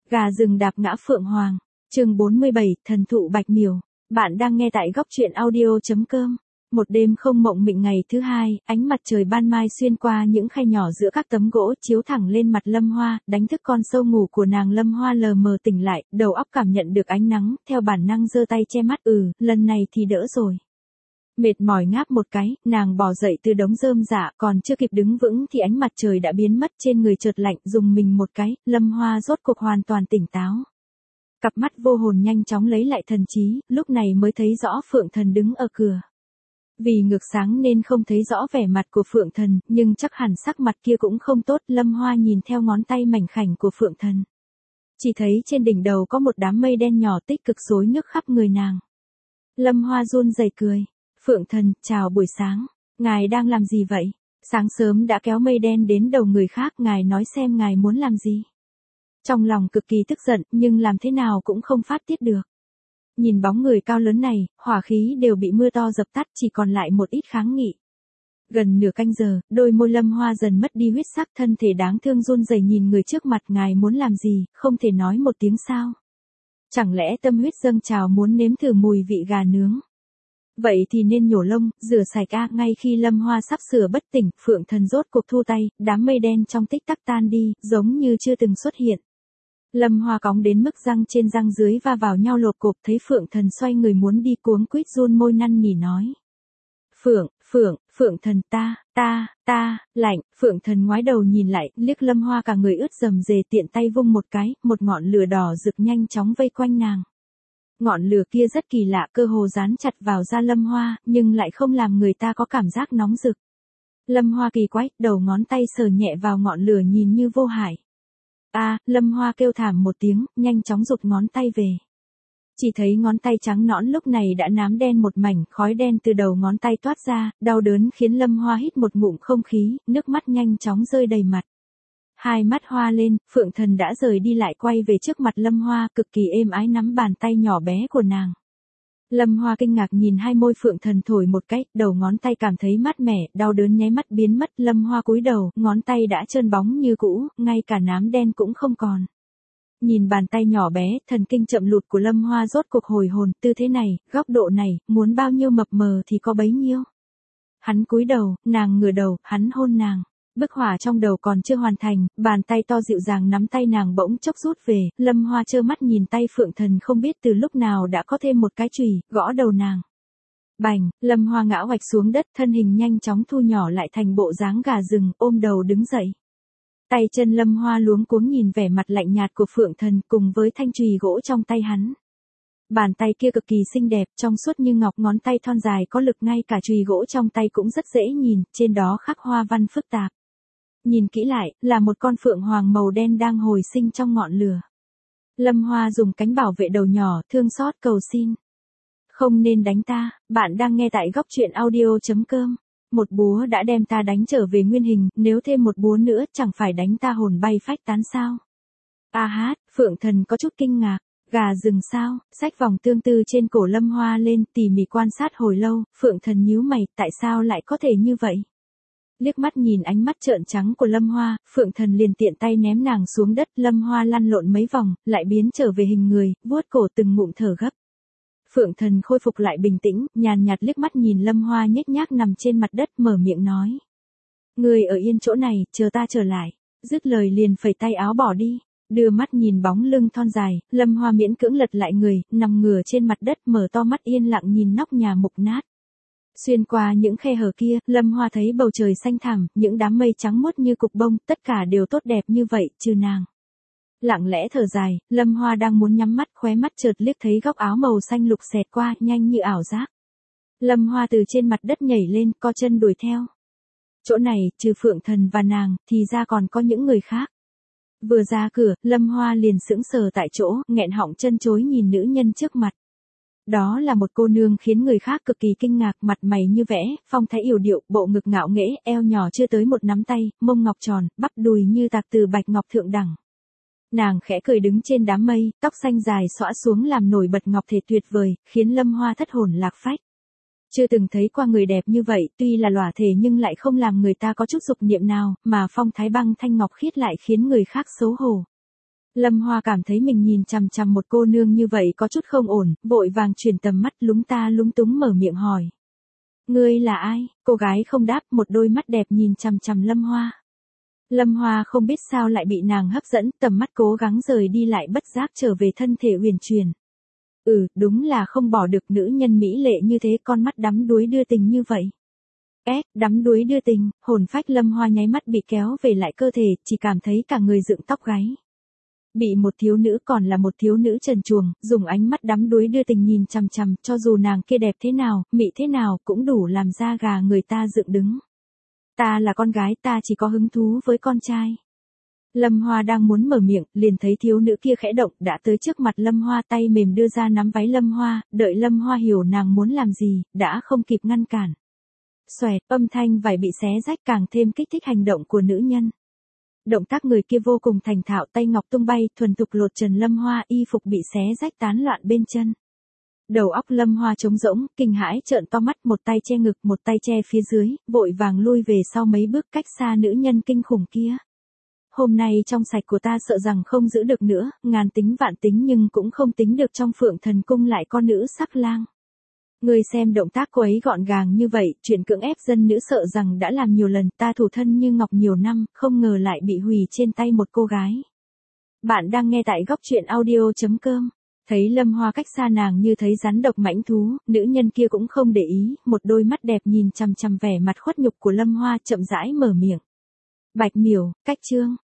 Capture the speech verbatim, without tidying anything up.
Gà rừng đạp ngã phượng hoàng. Chương bốn mươi bảy, thần thụ bạch miểu. Bạn đang nghe tại góc truyện audio chấm com. Một đêm không mộng mịnh ngày thứ hai, ánh mặt trời ban mai xuyên qua những khe nhỏ giữa các tấm gỗ chiếu thẳng lên mặt Lâm Hoa, đánh thức con sâu ngủ của nàng. Lâm Hoa lờ mờ tỉnh lại, đầu óc cảm nhận được ánh nắng, theo bản năng giơ tay che mắt, ừ, lần này thì đỡ rồi. Mệt mỏi ngáp một cái, nàng bò dậy từ đống rơm rạ, còn chưa kịp đứng vững thì ánh mặt trời đã biến mất, trên người chợt lạnh, dùng mình một cái, Lâm Hoa rốt cuộc hoàn toàn tỉnh táo. Cặp mắt vô hồn nhanh chóng lấy lại thần trí, lúc này mới thấy rõ Phượng Thần đứng ở cửa. Vì ngược sáng nên không thấy rõ vẻ mặt của Phượng Thần, nhưng chắc hẳn sắc mặt kia cũng không tốt. Lâm Hoa nhìn theo ngón tay mảnh khảnh của Phượng Thần, chỉ thấy trên đỉnh đầu có một đám mây đen nhỏ tích cực xối nước khắp người nàng. Lâm Hoa run rẩy cười. Phượng Thần, chào buổi sáng. Ngài đang làm gì vậy? Sáng sớm đã kéo mây đen đến đầu người khác, ngài nói xem ngài muốn làm gì? Trong lòng cực kỳ tức giận, nhưng làm thế nào cũng không phát tiết được. Nhìn bóng người cao lớn này, hỏa khí đều bị mưa to dập tắt, chỉ còn lại một ít kháng nghị. Gần nửa canh giờ, đôi môi Lâm Hoa dần mất đi huyết sắc, thân thể đáng thương run rẩy nhìn người trước mặt. Ngài muốn làm gì, không thể nói một tiếng sao? Chẳng lẽ tâm huyết dâng trào muốn nếm thử mùi vị gà nướng? Vậy thì nên nhổ lông, rửa sạch a. Ngay khi Lâm Hoa sắp sửa bất tỉnh, Phượng Thần rốt cuộc thu tay, đám mây đen trong tích tắc tan đi, giống như chưa từng xuất hiện. Lâm Hoa cóng đến mức răng trên răng dưới va vào nhau lộp cộp, thấy Phượng Thần xoay người muốn đi, cuống quýt run môi năn nỉ nói. Phượng, Phượng, Phượng Thần, ta, ta, ta, lạnh. Phượng Thần ngoái đầu nhìn lại, liếc Lâm Hoa cả người ướt rầm rề, tiện tay vung một cái, một ngọn lửa đỏ rực nhanh chóng vây quanh nàng. Ngọn lửa kia rất kỳ lạ, cơ hồ dán chặt vào da Lâm Hoa, nhưng lại không làm người ta có cảm giác nóng rực. Lâm Hoa kỳ quái, đầu ngón tay sờ nhẹ vào ngọn lửa nhìn như vô hại. A, à, Lâm Hoa kêu thảm một tiếng, nhanh chóng rụt ngón tay về. Chỉ thấy ngón tay trắng nõn lúc này đã nám đen một mảnh, khói đen từ đầu ngón tay toát ra, đau đớn khiến Lâm Hoa hít một ngụm không khí, nước mắt nhanh chóng rơi đầy mặt. Hai mắt hoa lên, Phượng Thần đã rời đi lại quay về trước mặt Lâm Hoa, cực kỳ êm ái nắm bàn tay nhỏ bé của nàng. Lâm Hoa kinh ngạc nhìn hai môi Phượng Thần thổi một cái, đầu ngón tay cảm thấy mát mẻ, đau đớn nháy mắt biến mất. Lâm Hoa cúi đầu, ngón tay đã trơn bóng như cũ, ngay cả nám đen cũng không còn. Nhìn bàn tay nhỏ bé, thần kinh chậm lụt của Lâm Hoa rốt cuộc hồi hồn, tư thế này, góc độ này, muốn bao nhiêu mập mờ thì có bấy nhiêu. Hắn cúi đầu, nàng ngửa đầu, hắn hôn nàng. Bức hỏa trong đầu còn chưa hoàn thành, bàn tay to dịu dàng nắm tay nàng bỗng chốc rút về, Lâm Hoa trơ mắt nhìn tay Phượng Thần không biết từ lúc nào đã có thêm một cái chùy, gõ đầu nàng. Bành, Lâm Hoa ngã oạch xuống đất, thân hình nhanh chóng thu nhỏ lại thành bộ dáng gà rừng, ôm đầu đứng dậy. Tay chân Lâm Hoa luống cuống nhìn vẻ mặt lạnh nhạt của Phượng Thần cùng với thanh chùy gỗ trong tay hắn. Bàn tay kia cực kỳ xinh đẹp, trong suốt như ngọc, ngón tay thon dài có lực, ngay cả chùy gỗ trong tay cũng rất dễ nhìn, trên đó khắc hoa văn phức tạp. Nhìn kỹ lại, là một con phượng hoàng màu đen đang hồi sinh trong ngọn lửa. Lâm Hoa dùng cánh bảo vệ đầu nhỏ, thương xót cầu xin. Không nên đánh ta, bạn đang nghe tại góc truyện audio chấm com. Một búa đã đem ta đánh trở về nguyên hình, nếu thêm một búa nữa chẳng phải đánh ta hồn bay phách tán sao? A hát, Phượng Thần có chút kinh ngạc. Gà rừng sao? Xách vòng tương tư trên cổ Lâm Hoa lên, tỉ mỉ quan sát hồi lâu, Phượng Thần nhíu mày, tại sao lại có thể như vậy? Liếc mắt nhìn ánh mắt trợn trắng của Lâm Hoa, Phượng Thần liền tiện tay ném nàng xuống đất. Lâm Hoa lăn lộn mấy vòng, lại biến trở về hình người, vuốt cổ từng ngụm thở gấp. Phượng Thần khôi phục lại bình tĩnh, nhàn nhạt liếc mắt nhìn Lâm Hoa nhếch nhác nằm trên mặt đất, mở miệng nói. Người ở yên chỗ này, chờ ta trở lại. Dứt lời liền phẩy tay áo bỏ đi. Đưa mắt nhìn bóng lưng thon dài, Lâm Hoa miễn cưỡng lật lại người, nằm ngửa trên mặt đất, mở to mắt yên lặng nhìn nóc nhà mục nát. Xuyên qua những khe hở kia, Lâm Hoa thấy bầu trời xanh thẳm, những đám mây trắng muốt như cục bông, tất cả đều tốt đẹp như vậy, trừ nàng. Lặng lẽ thở dài, Lâm Hoa đang muốn nhắm mắt, khóe mắt chợt liếc thấy góc áo màu xanh lục xẹt qua, nhanh như ảo giác. Lâm Hoa từ trên mặt đất nhảy lên, co chân đuổi theo. Chỗ này, trừ Phượng Thần và nàng, thì ra còn có những người khác. Vừa ra cửa, Lâm Hoa liền sững sờ tại chỗ, nghẹn họng chân chối nhìn nữ nhân trước mặt. Đó là một cô nương khiến người khác cực kỳ kinh ngạc, mặt mày như vẽ, phong thái yểu điệu, bộ ngực ngạo nghễ, eo nhỏ chưa tới một nắm tay, mông ngọc tròn, bắp đùi như tạc từ bạch ngọc thượng đẳng. Nàng khẽ cười đứng trên đám mây, tóc xanh dài xõa xuống làm nổi bật ngọc thể tuyệt vời, khiến Lâm Hoa thất hồn lạc phách. Chưa từng thấy qua người đẹp như vậy, tuy là lỏa thể nhưng lại không làm người ta có chút dục niệm nào, mà phong thái băng thanh ngọc khiết lại khiến người khác xấu hổ. Lâm Hoa cảm thấy mình nhìn chằm chằm một cô nương như vậy có chút không ổn, vội vàng chuyển tầm mắt lúng ta lúng túng mở miệng hỏi. Ngươi là ai? Cô gái không đáp, một đôi mắt đẹp nhìn chằm chằm Lâm Hoa. Lâm Hoa không biết sao lại bị nàng hấp dẫn, tầm mắt cố gắng rời đi lại bất giác trở về thân thể huyền truyền. Ừ, đúng là không bỏ được nữ nhân mỹ lệ như thế, con mắt đắm đuối đưa tình như vậy. Ép, đắm đuối đưa tình, hồn phách Lâm Hoa nháy mắt bị kéo về lại cơ thể, chỉ cảm thấy cả người dựng tóc gáy. Bị một thiếu nữ còn là một thiếu nữ trần truồng, dùng ánh mắt đắm đuối đưa tình nhìn chằm chằm, cho dù nàng kia đẹp thế nào, mị thế nào, cũng đủ làm da gà người ta dựng đứng. Ta là con gái, ta chỉ có hứng thú với con trai. Lâm Hoa đang muốn mở miệng, liền thấy thiếu nữ kia khẽ động, đã tới trước mặt Lâm Hoa, tay mềm đưa ra nắm váy Lâm Hoa, đợi Lâm Hoa hiểu nàng muốn làm gì, đã không kịp ngăn cản. Xoẹt, âm thanh vải bị xé rách càng thêm kích thích hành động của nữ nhân. Động tác người kia vô cùng thành thạo, tay ngọc tung bay, thuần thục lột trần Lâm Hoa, y phục bị xé rách tán loạn bên chân. Đầu óc Lâm Hoa trống rỗng, kinh hãi trợn to mắt, một tay che ngực, một tay che phía dưới, vội vàng lui về sau mấy bước cách xa nữ nhân kinh khủng kia. Hôm nay trong sạch của ta sợ rằng không giữ được nữa, ngàn tính vạn tính nhưng cũng không tính được trong Phượng Thần Cung lại con nữ sắc lang. Người xem động tác cô ấy gọn gàng như vậy, chuyện cưỡng ép dân nữ sợ rằng đã làm nhiều lần, ta thủ thân như ngọc nhiều năm, không ngờ lại bị hủy trên tay một cô gái. Bạn đang nghe tại góc truyện audio chấm com. Thấy Lâm Hoa cách xa nàng như thấy rắn độc mãnh thú, nữ nhân kia cũng không để ý, một đôi mắt đẹp nhìn chằm chằm vẻ mặt khuất nhục của Lâm Hoa, chậm rãi mở miệng. Bạch Miểu, cách chương.